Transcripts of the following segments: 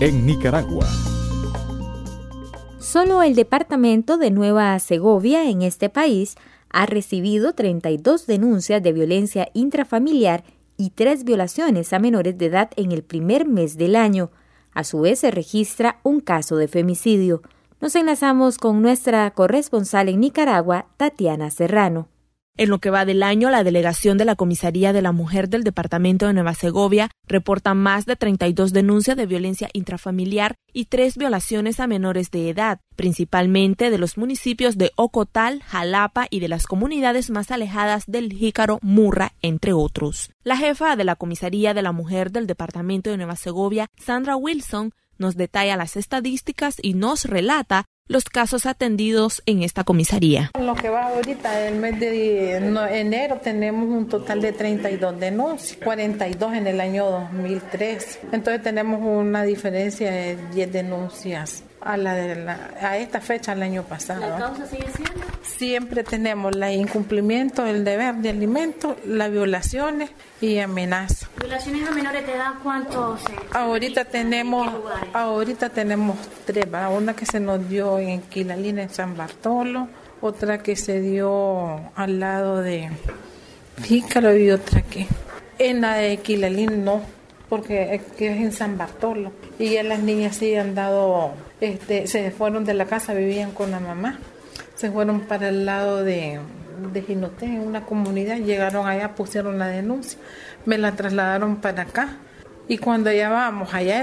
en Nicaragua. Solo el departamento de Nueva Segovia en este país ha recibido 32 denuncias de violencia intrafamiliar y 3 violaciones a menores de edad en el primer mes del año. A su vez, se registra un caso de femicidio. Nos enlazamos con nuestra corresponsal en Nicaragua, Tatiana Serrano. En lo que va del año, la delegación de la Comisaría de la Mujer del Departamento de Nueva Segovia reporta más de 32 denuncias de violencia intrafamiliar y 3 violaciones a menores de edad, principalmente de los municipios de Ocotal, Jalapa y de las comunidades más alejadas del Jícaro, Murra, entre otros. La jefa de la Comisaría de la Mujer del Departamento de Nueva Segovia, Sandra Wilson, nos detalla las estadísticas y nos relata los casos atendidos en esta comisaría. En lo que va ahorita, el mes de enero, tenemos un total de 32 denuncias, 42 en el año 2003. Entonces tenemos una diferencia de 10 denuncias a esta fecha el año pasado. ¿La causa sigue siendo? Siempre tenemos el incumplimiento del deber de alimento, las violaciones y amenazas. ¿Violaciones a menores de edad cuántos? Ahorita tenemos 3, una que se nos dio en Quilalina, en San Bartolo, otra que se dio al lado de Jícaro y otra que en la de Quilalín no, porque es en San Bartolo. Y ya las niñas sí han dado, se fueron de la casa, vivían con la mamá, se fueron para el lado de Jinoté, en una comunidad, llegaron allá, pusieron la denuncia, me la trasladaron para acá. Y cuando ya vamos allá,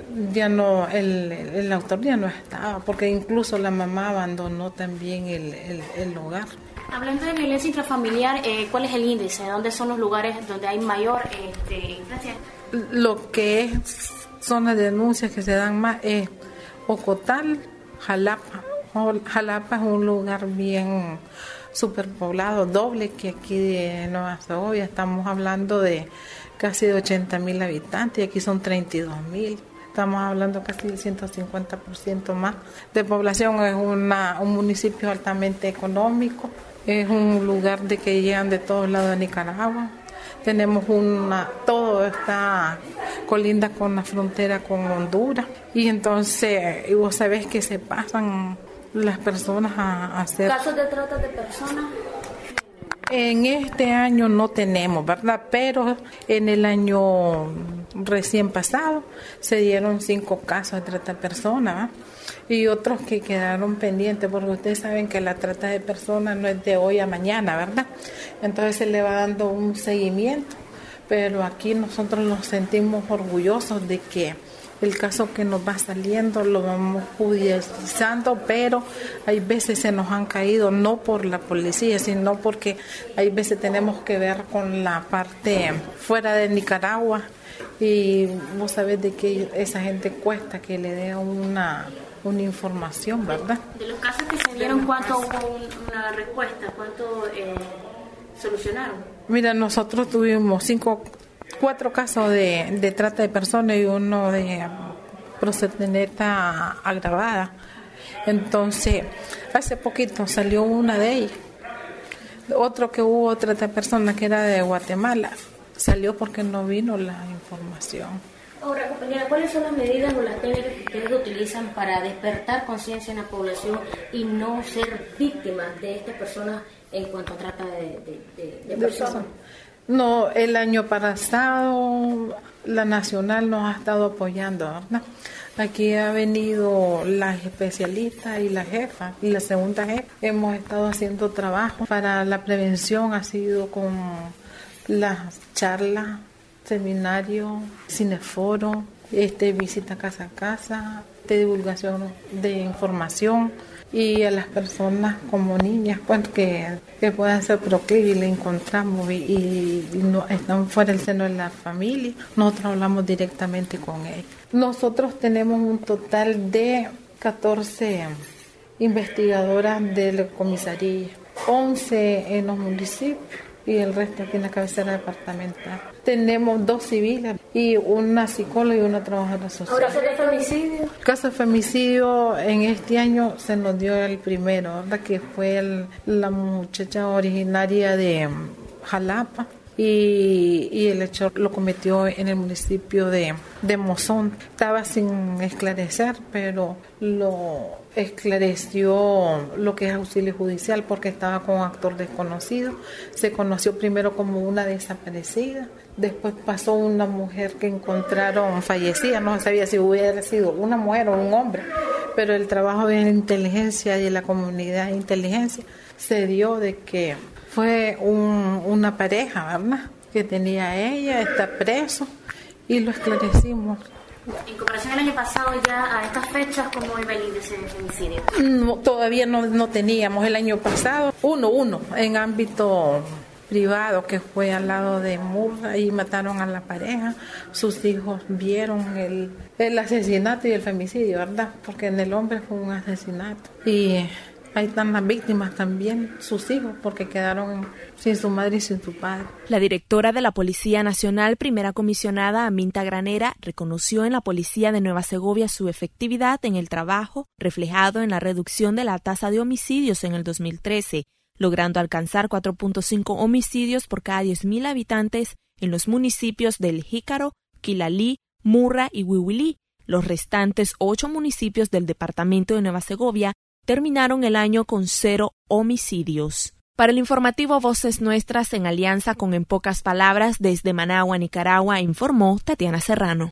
el autor ya no estaba, porque incluso la mamá abandonó también el hogar. Hablando de violencia intrafamiliar, ¿cuál es el índice? ¿Dónde son los lugares donde hay mayor influencia? Lo que son las denuncias que se dan más es Ocotal, Jalapa. Jalapa es un lugar bien superpoblado, doble que aquí de Nueva Segovia. Estamos hablando de casi de 80,000 habitantes y aquí son 32,000. Estamos hablando casi del 150% más de población. Es un municipio altamente económico. Es un lugar de que llegan de todos lados de Nicaragua. Tenemos todo está colinda con la frontera con Honduras. Y entonces, vos sabés que se pasan las personas a hacer... ¿Casos de trata de personas? En este año no tenemos, ¿verdad? Pero en el año recién pasado se dieron 5 casos de trata de personas, ¿verdad? Y otros que quedaron pendientes, porque ustedes saben que la trata de personas no es de hoy a mañana, ¿verdad? Entonces se le va dando un seguimiento, pero aquí nosotros nos sentimos orgullosos de que el caso que nos va saliendo lo vamos judicializando, pero hay veces se nos han caído, no por la policía, sino porque hay veces tenemos que ver con la parte fuera de Nicaragua y vos sabés de que esa gente cuesta que le dé una información, ¿verdad? De los casos que se dieron, ¿cuánto hubo una respuesta? ¿Cuánto solucionaron? Mira, nosotros tuvimos 4 casos de trata de personas y uno de proxeneta agravada. Entonces, hace poquito salió una de ellas. Otro que hubo trata de personas que era de Guatemala, salió porque no vino la información. Ahora, compañera, ¿cuáles son las medidas o las técnicas que ustedes utilizan para despertar conciencia en la población y no ser víctimas de estas personas en cuanto a trata de personas? No, el año pasado la Nacional nos ha estado apoyando, ¿verdad? Aquí ha venido la especialista y la jefa y la segunda jefa. Hemos estado haciendo trabajo para la prevención, ha sido con las charlas, seminario, cineforo, visita casa a casa, de divulgación de información y a las personas como niñas pues que puedan ser proclives y le encontramos y no están fuera del seno de la familia, nosotros hablamos directamente con ellos. Nosotros tenemos un total de 14 investigadoras de la comisaría, 11 en los municipios y el resto aquí en la cabecera departamental. Tenemos 2 civiles y una psicóloga y una trabajadora social. ¿Caso de femicidio? Caso de femicidio en este año se nos dio el primero, ¿verdad? Que fue la muchacha originaria de Jalapa, y el hecho lo cometió en el municipio de Mozón. Estaba sin esclarecer, pero lo esclareció lo que es auxilio judicial porque estaba con un actor desconocido. Se conoció primero como una desaparecida, después pasó una mujer que encontraron fallecida, no se sabía si hubiera sido una mujer o un hombre, pero el trabajo de inteligencia y de la comunidad de inteligencia se dio de que fue una pareja, ¿verdad?, que tenía ella, está preso, y lo esclarecimos. En comparación al año pasado, ya a estas fechas, ¿cómo iba el índice de femicidio? No, todavía no teníamos. El año pasado, uno en ámbito privado, que fue al lado de Murra, y mataron a la pareja. Sus hijos vieron el asesinato y el femicidio, ¿verdad? Porque en el hombre fue un asesinato. Y ahí están las víctimas también, sus hijos, porque quedaron sin su madre y sin su padre. La directora de la Policía Nacional, primera comisionada Aminta Granera, reconoció en la Policía de Nueva Segovia su efectividad en el trabajo, reflejado en la reducción de la tasa de homicidios en el 2013, logrando alcanzar 4.5 homicidios por cada 10.000 habitantes en los municipios del Jícaro, Quilalí, Murra y Huihuilí. Los restantes 8 municipios del departamento de Nueva Segovia terminaron el año con 0 homicidios. Para el informativo Voces Nuestras, en alianza con En Pocas Palabras, desde Managua, Nicaragua, informó Tatiana Serrano.